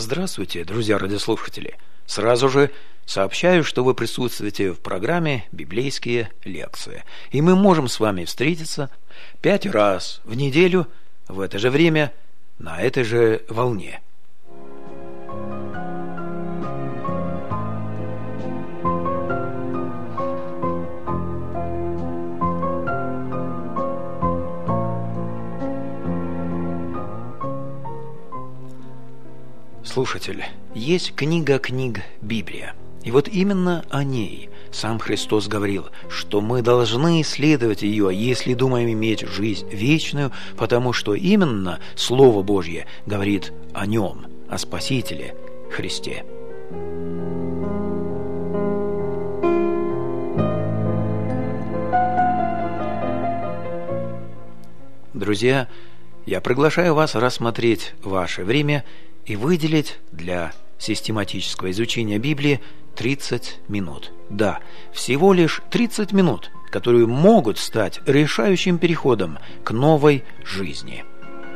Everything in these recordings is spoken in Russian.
Здравствуйте, друзья радиослушатели! Сразу же сообщаю, что вы присутствуете в программе «Библейские лекции». И мы можем с вами встретиться 5 раз в неделю в это же время на этой же волне. Слушатель, есть книга книг Библия. И вот именно о ней сам Христос говорил, что мы должны исследовать ее, если думаем иметь жизнь вечную, потому что именно Слово Божье говорит о нем, о Спасителе Христе. Друзья, я приглашаю вас рассмотреть ваше время и выделить для систематического изучения Библии 30 минут. Да, всего лишь 30 минут, которые могут стать решающим переходом к новой жизни.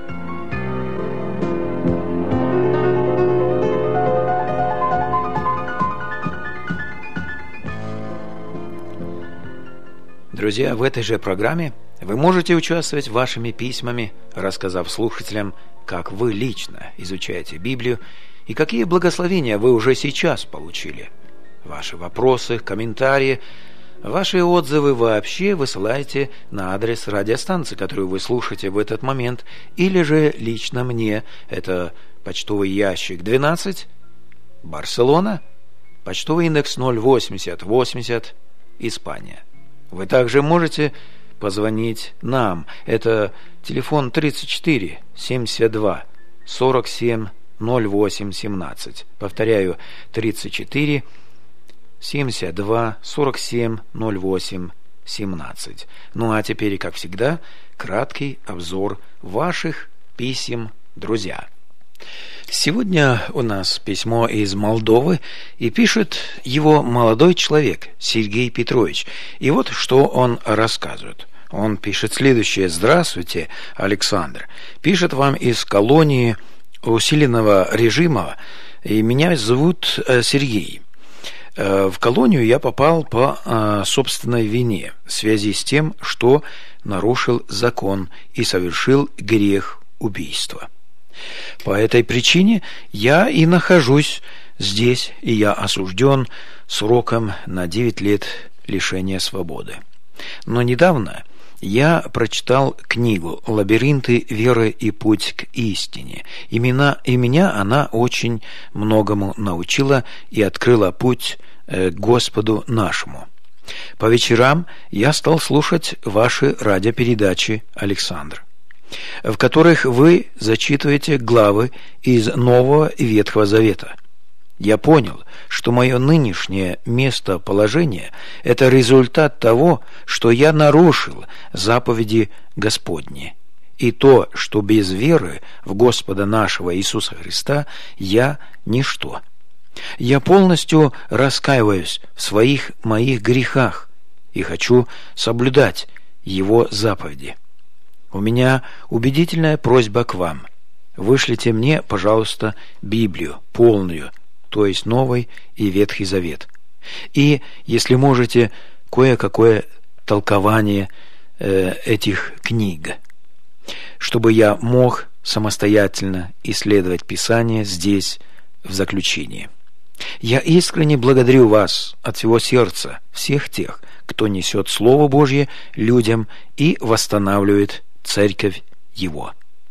Друзья, в этой же программе вы можете участвовать вашими письмами, рассказав слушателям, как вы лично изучаете Библию и какие благословения вы уже сейчас получили. Ваши вопросы, комментарии, ваши отзывы вообще высылайте на адрес радиостанции, которую вы слушаете в этот момент, или же лично мне. Это почтовый ящик 12, Барселона, почтовый индекс 08080, Испания. Вы также можете позвонить нам. Это телефон 34 72 47 08 17. Повторяю, 34 72 47 08 17. Ну а теперь, как всегда, краткий обзор ваших писем, друзья. Сегодня у нас письмо из Молдовы, и пишет его молодой человек Сергей Петрович. И вот что он рассказывает. Он пишет следующее. Здравствуйте, Александр. Пишет вам из колонии усиленного режима, и меня зовут Сергей. В колонию я попал по собственной вине в связи с тем, что нарушил закон и совершил грех убийства. По этой причине я и нахожусь здесь, и я осужден сроком на 9 лет лишения свободы. Но недавно я прочитал книгу «Лабиринты веры и путь к истине», и меня она очень многому научила и открыла путь к Господу нашему. По вечерам я стал слушать ваши радиопередачи, Александр, в которых вы зачитываете главы из Нового и Ветхого Завета. Я понял, что мое нынешнее местоположение – это результат того, что я нарушил заповеди Господни, и то, что без веры в Господа нашего Иисуса Христа я – ничто. Я полностью раскаиваюсь в моих грехах и хочу соблюдать Его заповеди. У меня убедительная просьба к вам. Вышлите мне, пожалуйста, Библию полную, то есть Новый и Ветхий Завет. И, если можете, кое-какое толкование этих книг, чтобы я мог самостоятельно исследовать Писание здесь, в заключении. Я искренне благодарю вас от всего сердца, всех тех, кто несет Слово Божье людям и восстанавливает Церковь Его.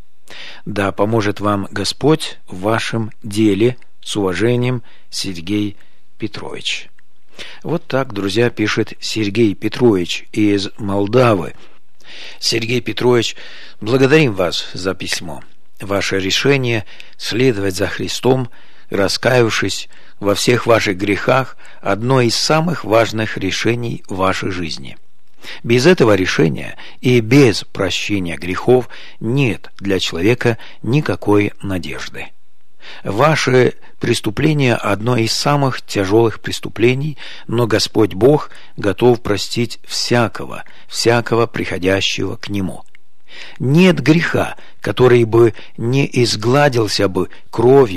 Да поможет вам Господь в вашем деле. С уважением, Сергей Петрович. Вот так, друзья, пишет Сергей Петрович из Молдавы. Сергей Петрович, благодарим вас за письмо. Ваше решение следовать за Христом, раскаявшись во всех ваших грехах, одно из самых важных решений в вашей жизни. Без этого решения и без прощения грехов нет для человека никакой надежды. Ваше преступление – одно из самых тяжелых преступлений, но Господь Бог готов простить всякого приходящего к Нему. Нет греха, который бы не изгладился бы кровью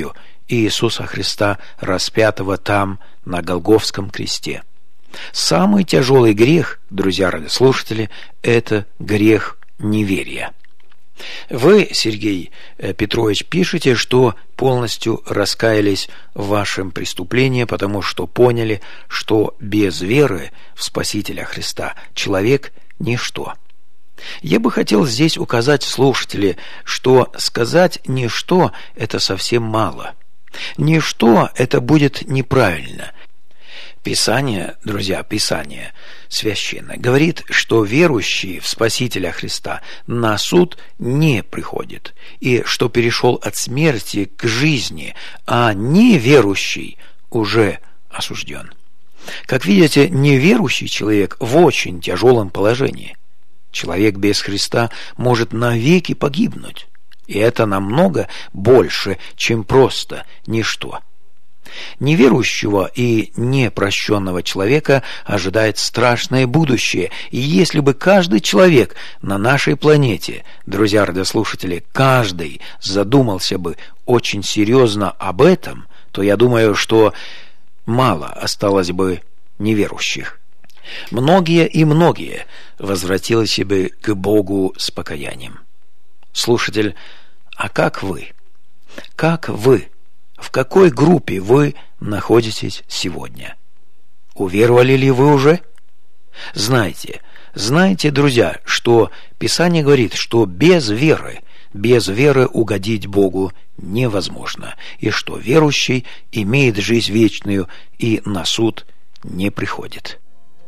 Иисуса Христа, распятого там, на Голгофском кресте. Самый тяжелый грех, друзья радиослушатели, это грех неверия. Вы, Сергей Петрович, пишете, что полностью раскаялись в вашем преступлении, потому что поняли, что без веры в Спасителя Христа человек – ничто. Я бы хотел здесь указать слушателям, что сказать «ничто» – это совсем мало. «Ничто» – это будет неправильно. Писание, друзья, Писание священное говорит, что верующий в Спасителя Христа на суд не приходит, и что перешел от смерти к жизни, а неверующий уже осужден. Как видите, неверующий человек в очень тяжелом положении. Человек без Христа может навеки погибнуть, и это намного больше, чем просто ничто. Неверующего и непрощенного человека ожидает страшное будущее, и если бы каждый человек на нашей планете, друзья радиослушатели, каждый задумался бы очень серьезно об этом, то я думаю, что мало осталось бы неверующих. Многие и многие возвратились бы к Богу с покаянием. Слушатель, а как вы? Как вы? В какой группе вы находитесь сегодня? Уверовали ли вы уже? Знайте, друзья, что Писание говорит, что без веры угодить Богу невозможно, и что верующий имеет жизнь вечную и на суд не приходит.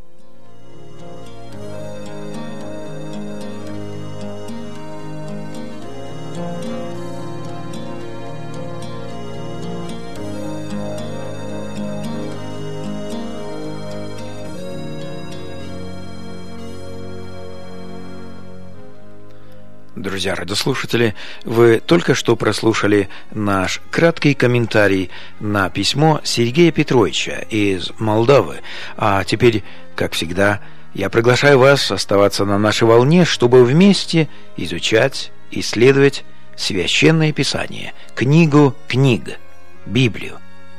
Друзья радиослушатели, вы только что прослушали наш краткий комментарий на письмо Сергея Петровича из Молдовы. А теперь, как всегда, я приглашаю вас оставаться на нашей волне, чтобы вместе изучать, исследовать Священное Писание, книгу книг, Библию.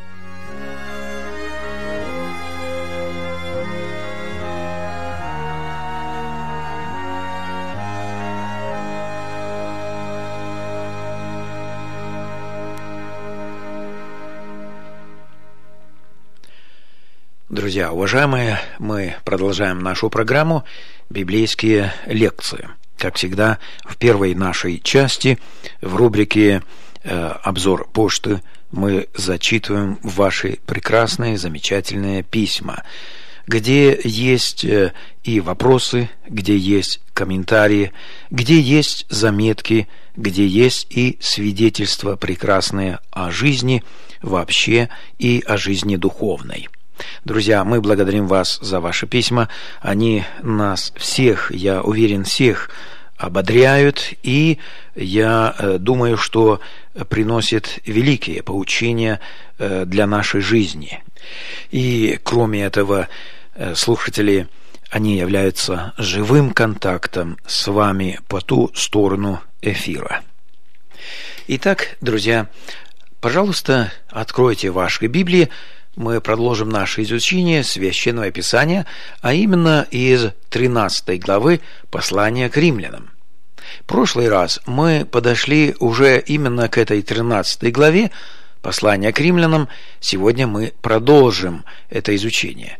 Друзья, уважаемые, мы продолжаем нашу программу «Библейские лекции». Как всегда, в первой нашей части, в рубрике «Обзор почты», мы зачитываем ваши прекрасные, замечательные письма, где есть и вопросы, где есть комментарии, где есть заметки, где есть и свидетельства прекрасные о жизни вообще и о жизни духовной. Друзья, мы благодарим вас за ваши письма. Они нас всех, я уверен, всех ободряют, и я думаю, что приносят великие поучения для нашей жизни. И кроме этого, слушатели, они являются живым контактом с вами по ту сторону эфира. Итак, друзья, пожалуйста, откройте ваши Библии. Мы продолжим наше изучение Священного Писания, а именно из 13 главы послания к римлянам. В прошлый раз мы подошли уже именно к этой 13 главе послания к римлянам. Сегодня мы продолжим это изучение.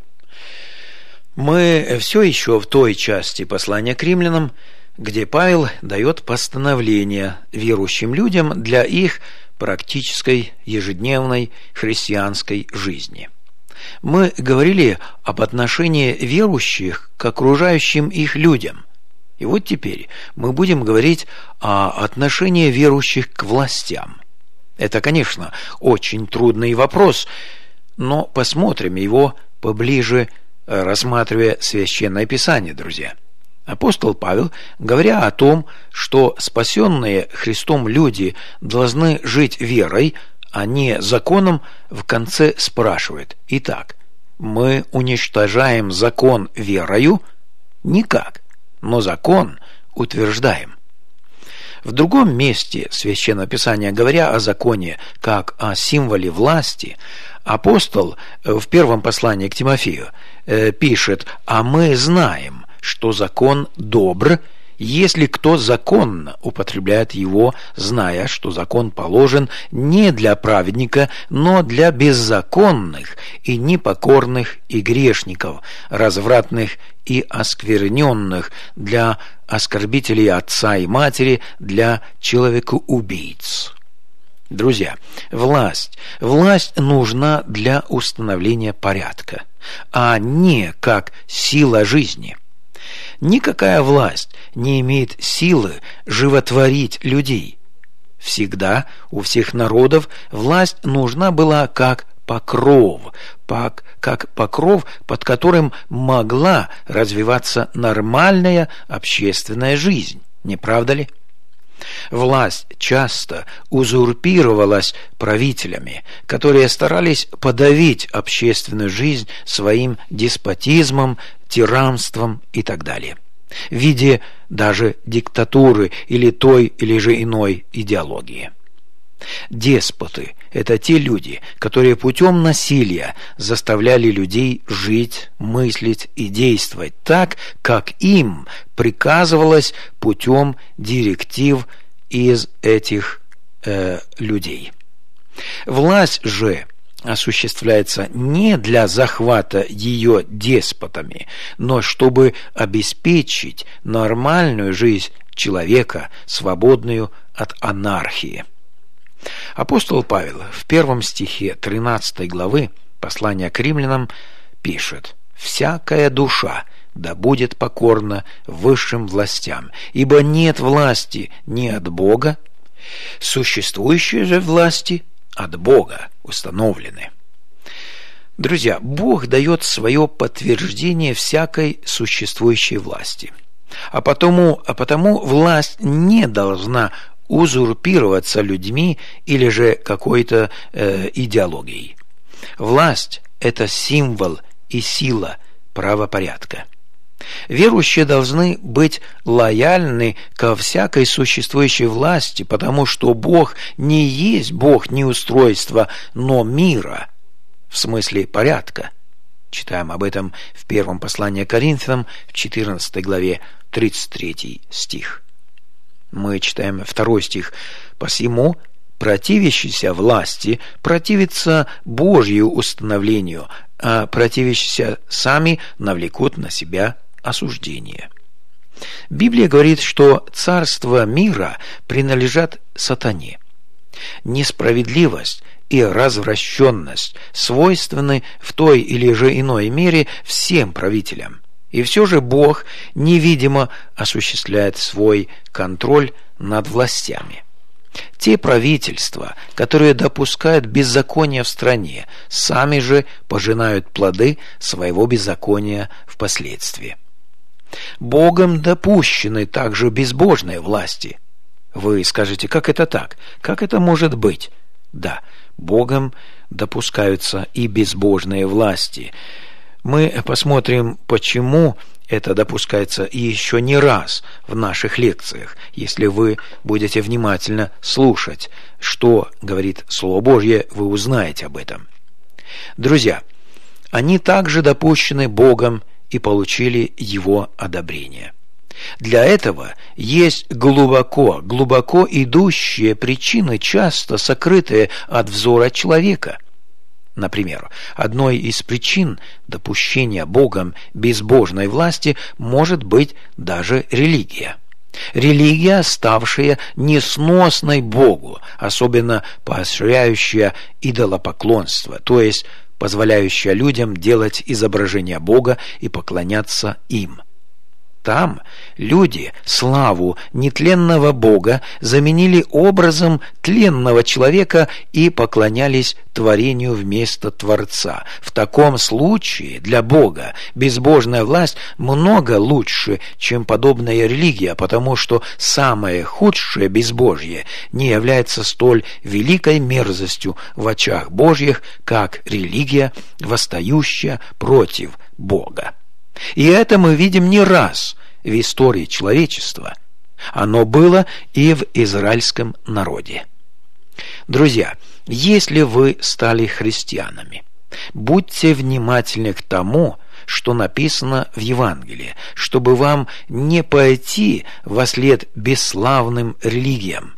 Мы все еще в той части послания к римлянам, где Павел дает постановления верующим людям для их практической ежедневной христианской жизни. Мы говорили об отношении верующих к окружающим их людям. И вот теперь мы будем говорить о отношении верующих к властям. Это, конечно, очень трудный вопрос, но посмотрим его поближе, рассматривая Священное Писание, друзья. Апостол Павел, говоря о том, что спасенные Христом люди должны жить верой, а не законом, в конце спрашивает: «Итак, мы уничтожаем закон верою?» Никак, но закон утверждаем. В другом месте Священного Писания, говоря о законе как о символе власти, апостол в первом послании к Тимофею пишет: «А мы знаем, что закон добр, если кто законно употребляет его, зная, что закон положен не для праведника, но для беззаконных и непокорных и грешников, развратных и оскверненных, для оскорбителей отца и матери, для человекоубийц». Друзья, власть нужна для установления порядка, а не как сила жизни. Никакая власть не имеет силы животворить людей. Всегда у всех народов власть нужна была как покров, под которым могла развиваться нормальная общественная жизнь. Не правда ли? Власть часто узурпировалась правителями, которые старались подавить общественную жизнь своим деспотизмом, тиранством и так далее, в виде даже диктатуры или той или же иной идеологии. Деспоты – это те люди, которые путем насилия заставляли людей жить, мыслить и действовать так, как им приказывалось путем директив из этих людей. Власть же осуществляется не для захвата ее деспотами, но чтобы обеспечить нормальную жизнь человека, свободную от анархии. Апостол Павел в 1 стихе 13 главы послания к римлянам пишет: «Всякая душа да будет покорна высшим властям, ибо нет власти ни от Бога, существующие же власти от Бога установлены». Друзья, Бог дает свое подтверждение всякой существующей власти, а потому власть не должна узурпироваться людьми или же какой-то идеологией. Власть – это символ и сила правопорядка. Верующие должны быть лояльны ко всякой существующей власти, потому что Бог не есть Бог неустройства, но мира, в смысле порядка. Читаем об этом в первом послании к Коринфянам, в 14 главе, 33 стих. Мы читаем 2 стих: «Посему противящийся власти противится Божью установлению, а противящиеся сами навлекут на себя осуждение». Библия говорит, что царства мира принадлежат сатане. Несправедливость и развращенность свойственны в той или же иной мере всем правителям. И все же Бог невидимо осуществляет свой контроль над властями. Те правительства, которые допускают беззаконие в стране, сами же пожинают плоды своего беззакония впоследствии. Богом допущены также безбожные власти. Вы скажете: как это так? Как это может быть? Да, Богом допускаются и безбожные власти. Мы посмотрим, почему это допускается, и еще не раз в наших лекциях, если вы будете внимательно слушать, что говорит Слово Божье, вы узнаете об этом. Друзья, они также допущены Богом и получили Его одобрение. Для этого есть глубоко идущие причины, часто сокрытые от взора человека. Например, одной из причин допущения Богом безбожной власти может быть даже религия. Религия, ставшая несносной Богу, особенно поощряющая идолопоклонство, то есть позволяющая людям делать изображения Бога и поклоняться им. Там люди славу нетленного Бога заменили образом тленного человека и поклонялись творению вместо Творца. В таком случае для Бога безбожная власть много лучше, чем подобная религия, потому что самое худшее безбожье не является столь великой мерзостью в очах Божьих, как религия, восстающая против Бога. И это мы видим не раз в истории человечества. Оно было и в израильском народе. Друзья, если вы стали христианами, будьте внимательны к тому, что написано в Евангелии, чтобы вам не пойти вослед бесславным религиям.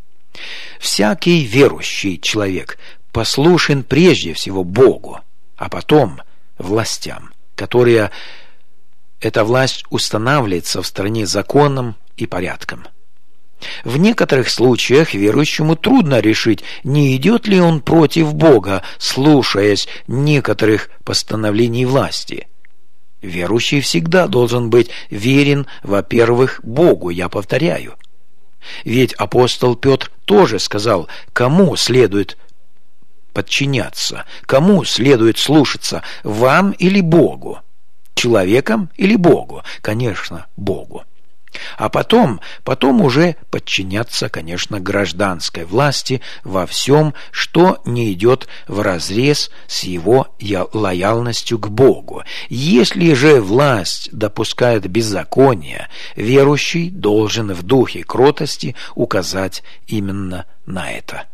Всякий верующий человек послушен прежде всего Богу, а потом властям, которые эта власть устанавливается в стране законом и порядком. В некоторых случаях верующему трудно решить, не идет ли он против Бога, слушаясь некоторых постановлений власти. Верующий всегда должен быть верен, во-первых, Богу, я повторяю. Ведь апостол Петр тоже сказал, кому следует подчиняться, кому следует слушаться, вам или Богу, человеком или Богу, конечно, Богу. А потом уже подчиняться, конечно, гражданской власти во всем, что не идет вразрез с его лояльностью к Богу. Если же власть допускает беззаконие, верующий должен в духе кротости указать именно на это.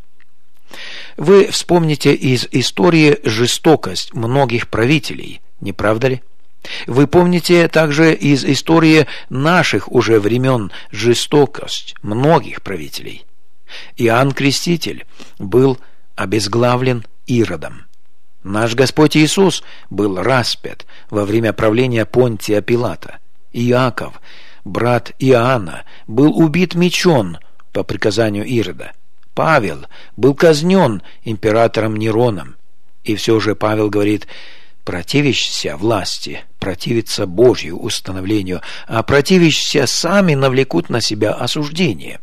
Вы вспомните из истории жестокость многих правителей, не правда ли? Вы помните также из истории наших уже времен жестокость многих правителей. Иоанн Креститель был обезглавлен Иродом. Наш Господь Иисус был распят во время правления Понтия Пилата. Иаков, брат Иоанна, был убит мечом по приказанию Ирода. Павел был казнен императором Нероном. И все же Павел говорит: противящийся власти противится Божью установлению, а противящиеся сами навлекут на себя осуждение.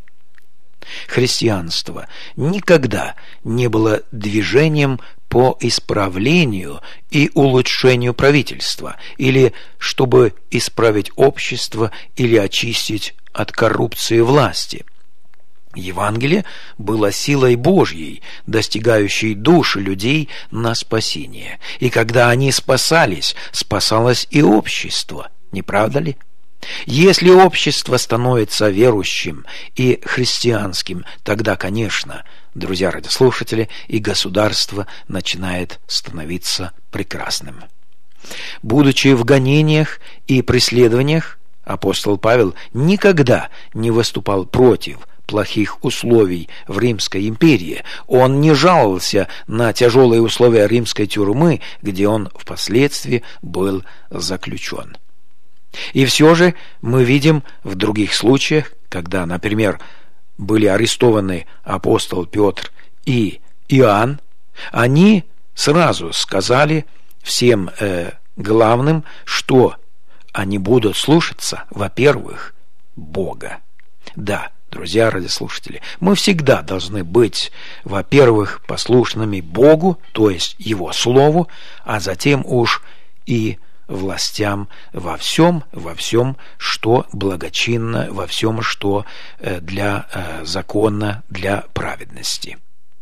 Христианство никогда не было движением по исправлению и улучшению правительства, или чтобы исправить общество или очистить от коррупции власти. Евангелие было силой Божьей, достигающей души людей на спасение. И когда они спасались, спасалось и общество, не правда ли? Если общество становится верующим и христианским, тогда, конечно, друзья радиослушатели, и государство начинает становиться прекрасным. Будучи в гонениях и преследованиях, апостол Павел никогда не выступал против плохих условий в Римской империи. Он не жаловался на тяжелые условия римской тюрьмы, где он впоследствии был заключен. И все же мы видим в других случаях, когда, например, были арестованы апостол Петр и Иоанн, они сразу сказали всем главным, что они будут слушаться, во-первых, Бога. Да, друзья радиослушатели, мы всегда должны быть, во-первых, послушными Богу, то есть Его Слову, а затем уж и властям во всем, что благочинно, во всем, что для закона, для праведности.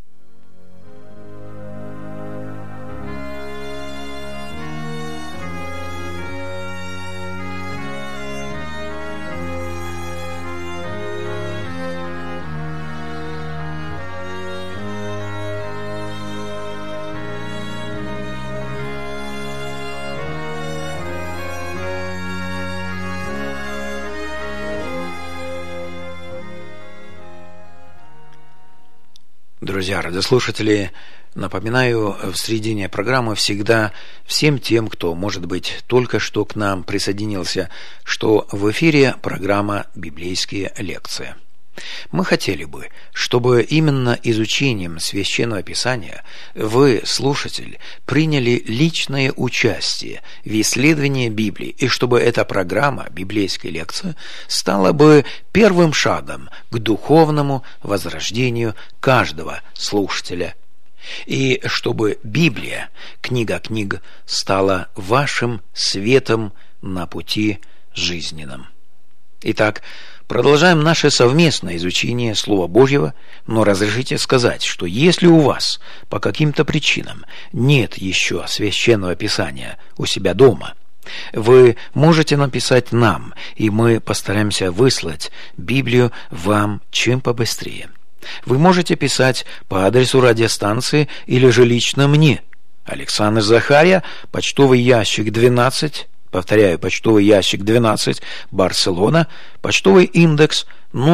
Друзья радиослушатели, напоминаю, в середине программы всегда всем тем, кто, может быть, только что к нам присоединился, что в эфире программа «Библейские лекции». Мы хотели бы, чтобы именно изучением Священного Писания вы, слушатель, приняли личное участие в исследовании Библии, и чтобы эта программа «Библейская лекция» стала бы первым шагом к духовному возрождению каждого слушателя, и чтобы Библия, книга книг, стала вашим светом на пути жизненном. Итак, продолжаем наше совместное изучение Слова Божьего, но разрешите сказать, что если у вас по каким-то причинам нет еще Священного Писания у себя дома, Вы можете написать нам, и мы постараемся выслать Библию вам чем побыстрее. Вы можете писать по адресу радиостанции или же лично мне. Александр Захарья, почтовый ящик 12, повторяю, почтовый ящик 12, Барселона, почтовый индекс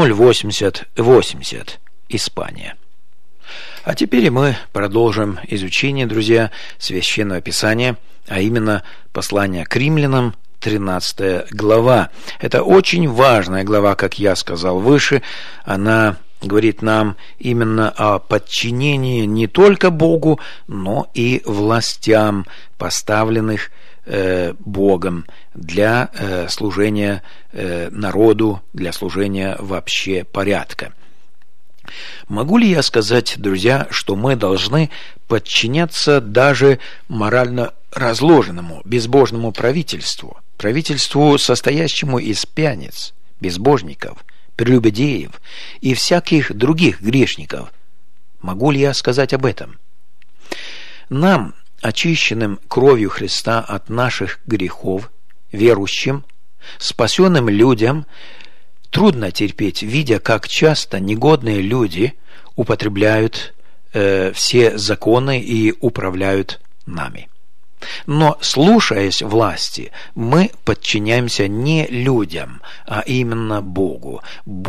08080, Испания. А теперь мы продолжим изучение, друзья, Священного Писания, а именно послание к римлянам, 13 глава. Это очень важная глава, как я сказал выше. Она говорит нам именно о подчинении не только Богу, но и властям, поставленных Богом для служения народу, для служения вообще порядка. Могу ли я сказать, друзья, что мы должны подчиняться даже морально разложенному, безбожному правительству, состоящему из пьяниц, безбожников, прелюбодеев и всяких других грешников? Могу ли я сказать об этом? Нам, очищенным кровью Христа от наших грехов, верующим, спасенным людям, трудно терпеть, видя, как часто негодные люди употребляют все законы и управляют нами. Но, слушаясь власти, мы подчиняемся не людям, а именно Богу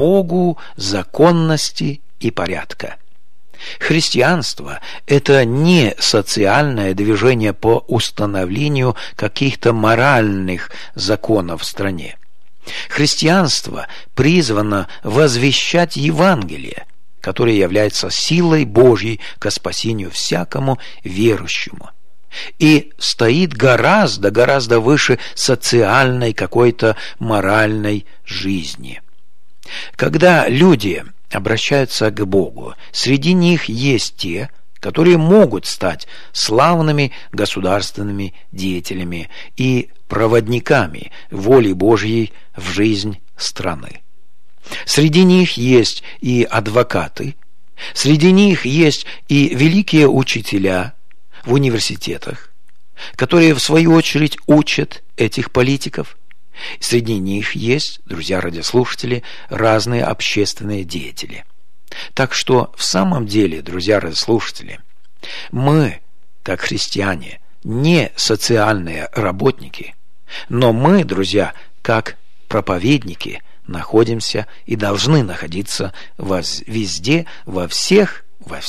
законности и порядка. Христианство – это не социальное движение по установлению каких-то моральных законов в стране. Христианство призвано возвещать Евангелие, которое является силой Божьей ко спасению всякому верующему, и стоит гораздо выше социальной какой-то моральной жизни. Когда люди обращаются к Богу, среди них есть те, которые могут стать славными государственными деятелями и проводниками воли Божьей в жизнь страны. Среди них есть и адвокаты, среди них есть и великие учителя в университетах, которые в свою очередь учат этих политиков. Среди них есть, друзья радиослушатели, разные общественные деятели. Так что в самом деле, друзья радиослушатели, мы, как христиане, не социальные работники, но мы, друзья, как проповедники, находимся и должны находиться везде, во всех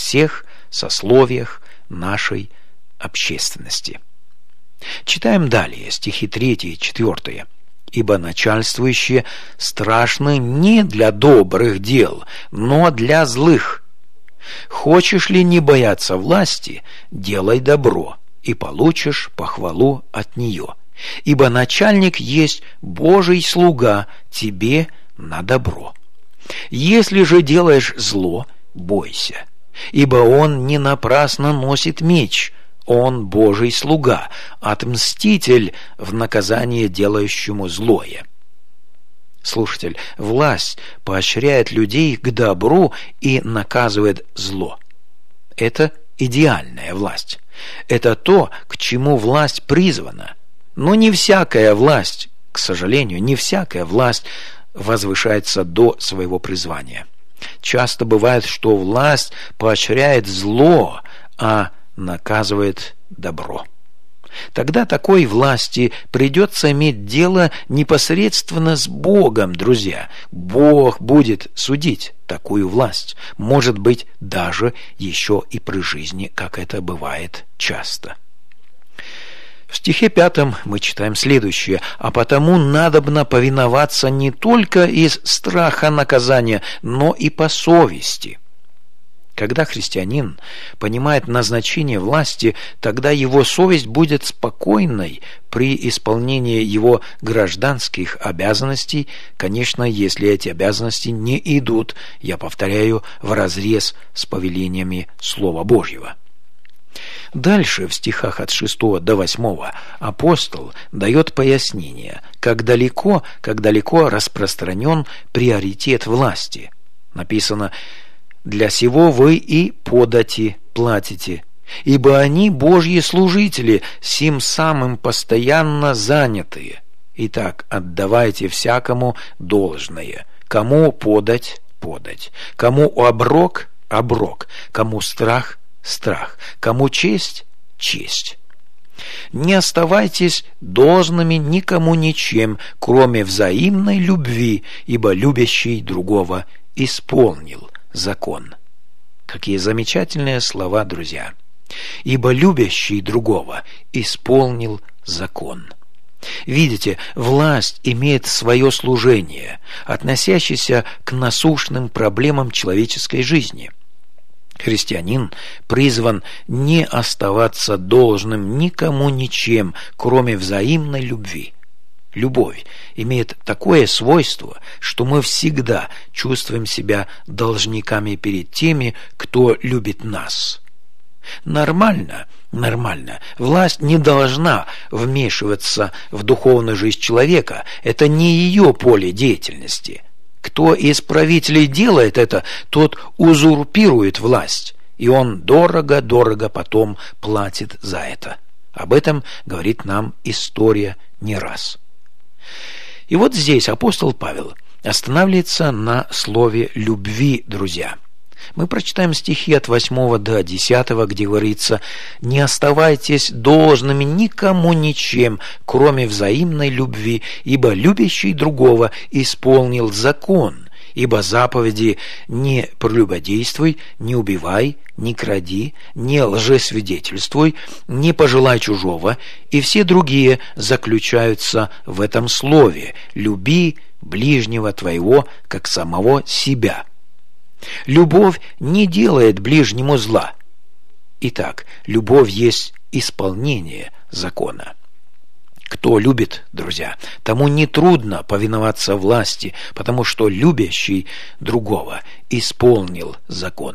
сословиях нашей общественности. Читаем далее стихи 3 и 4. «Ибо начальствующие страшны не для добрых дел, но для злых. Хочешь ли не бояться власти, делай добро, и получишь похвалу от нее. Ибо начальник есть Божий слуга тебе на добро. Если же делаешь зло, бойся, ибо он не напрасно носит меч, он Божий слуга, отмститель в наказание делающему злое». Слушатель, власть поощряет людей к добру и наказывает зло. Это идеальная власть. Это то, к чему власть призвана. Но не всякая власть, к сожалению, не всякая власть возвышается до своего призвания. Часто бывает, что власть поощряет зло, а наказывает добро. Тогда такой власти придется иметь дело непосредственно с Богом, друзья. Бог будет судить такую власть, может быть, даже еще и при жизни, как это бывает часто. В стихе 5 мы читаем следующее: «А потому надобно повиноваться не только из страха наказания, но и по совести». Когда христианин понимает назначение власти, тогда его совесть будет спокойной при исполнении его гражданских обязанностей, конечно, если эти обязанности не идут, я повторяю, вразрез с повелениями Слова Божьего. Дальше, в стихах от 6 до 8, апостол дает пояснение, как далеко распространен приоритет власти. Написано: «Для сего вы и подати платите, ибо они Божьи служители, сим самым постоянно занятые. Итак, отдавайте всякому должное, кому подать – подать, кому оброк – оброк, кому страх – страх, кому честь – честь. Не оставайтесь должными никому ничем, кроме взаимной любви, ибо любящий другого исполнил закон. Какие замечательные слова, друзья! Ибо любящий другого исполнил закон. Видите, власть имеет свое служение, относящееся к насущным проблемам человеческой жизни. Христианин призван не оставаться должным никому ничем, кроме взаимной любви. Любовь имеет такое свойство, что мы всегда чувствуем себя должниками перед теми, кто любит нас. Нормально. Власть не должна вмешиваться в духовную жизнь человека. Это не ее поле деятельности. Кто из правителей делает это, тот узурпирует власть, и он дорого потом платит за это. Об этом говорит нам история не раз. И вот здесь апостол Павел останавливается на слове «любви», друзья. Мы прочитаем стихи от 8 до 10, где говорится: «Не оставайтесь должными никому ничем, кроме взаимной любви, ибо любящий другого исполнил закон. Ибо заповеди: не прелюбодействуй, не убивай, не кради, не лжесвидетельствуй, не пожелай чужого, и все другие заключаются в этом слове: люби ближнего твоего, как самого себя». Любовь не делает ближнему зла. Итак, любовь есть исполнение закона. Кто любит, друзья, тому нетрудно повиноваться власти, потому что любящий другого исполнил закон.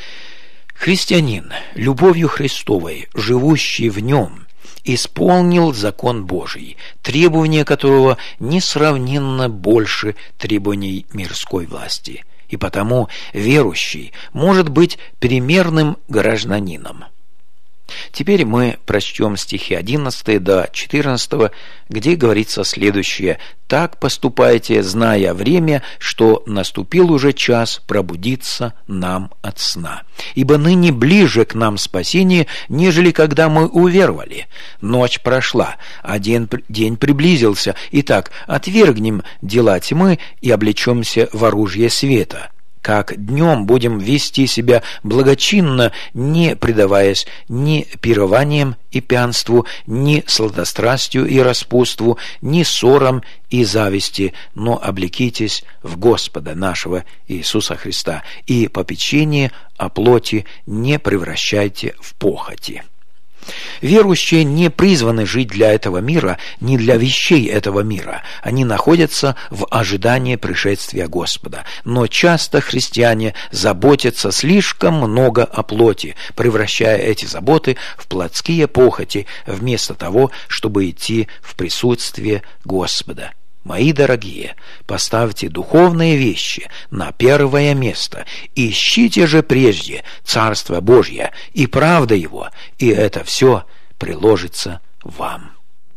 Христианин, любовью Христовой, живущий в нем, исполнил закон Божий, требования которого несравненно больше требований мирской власти. И потому верующий может быть примерным гражданином. Теперь мы прочтем стихи 11 до 14, где говорится следующее: «Так поступайте, зная время, что наступил уже час пробудиться нам от сна. Ибо ныне ближе к нам спасение, нежели когда мы уверовали. Ночь прошла, а день приблизился. Итак, отвергнем дела тьмы и облечемся в оружие света. Как днем будем вести себя благочинно, не предаваясь ни пированиям и пьянству, ни сладострастию и распутству, ни ссорам и зависти, но облекитесь в Господа нашего Иисуса Христа, и попечение о плоти не превращайте в похоти». Верующие не призваны жить для этого мира, не для вещей этого мира. Они находятся в ожидании пришествия Господа. Но часто христиане заботятся слишком много о плоти, превращая эти заботы в плотские похоти, вместо того, чтобы идти в присутствие Господа. Мои дорогие, поставьте духовные вещи на первое место. Ищите же прежде Царство Божье и правда Его, и это все приложится вам.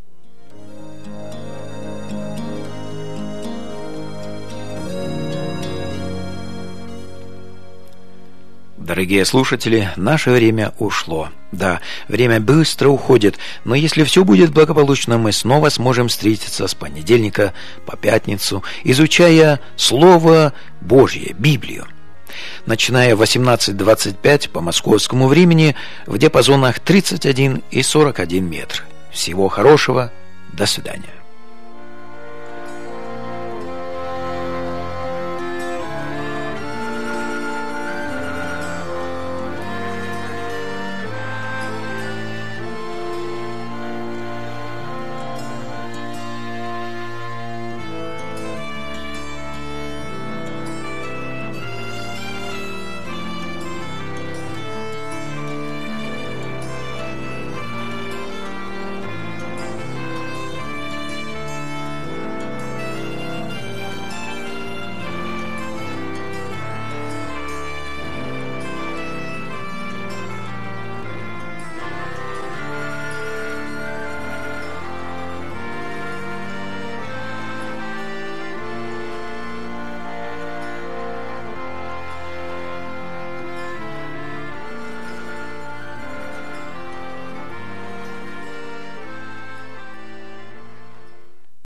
Дорогие слушатели, наше время ушло. Да, время быстро уходит, но если все будет благополучно, мы снова сможем встретиться с понедельника по пятницу, изучая Слово Божье, Библию. Начиная в 18:25 по московскому времени в диапазонах 31 и 41 метр. Всего хорошего, до свидания.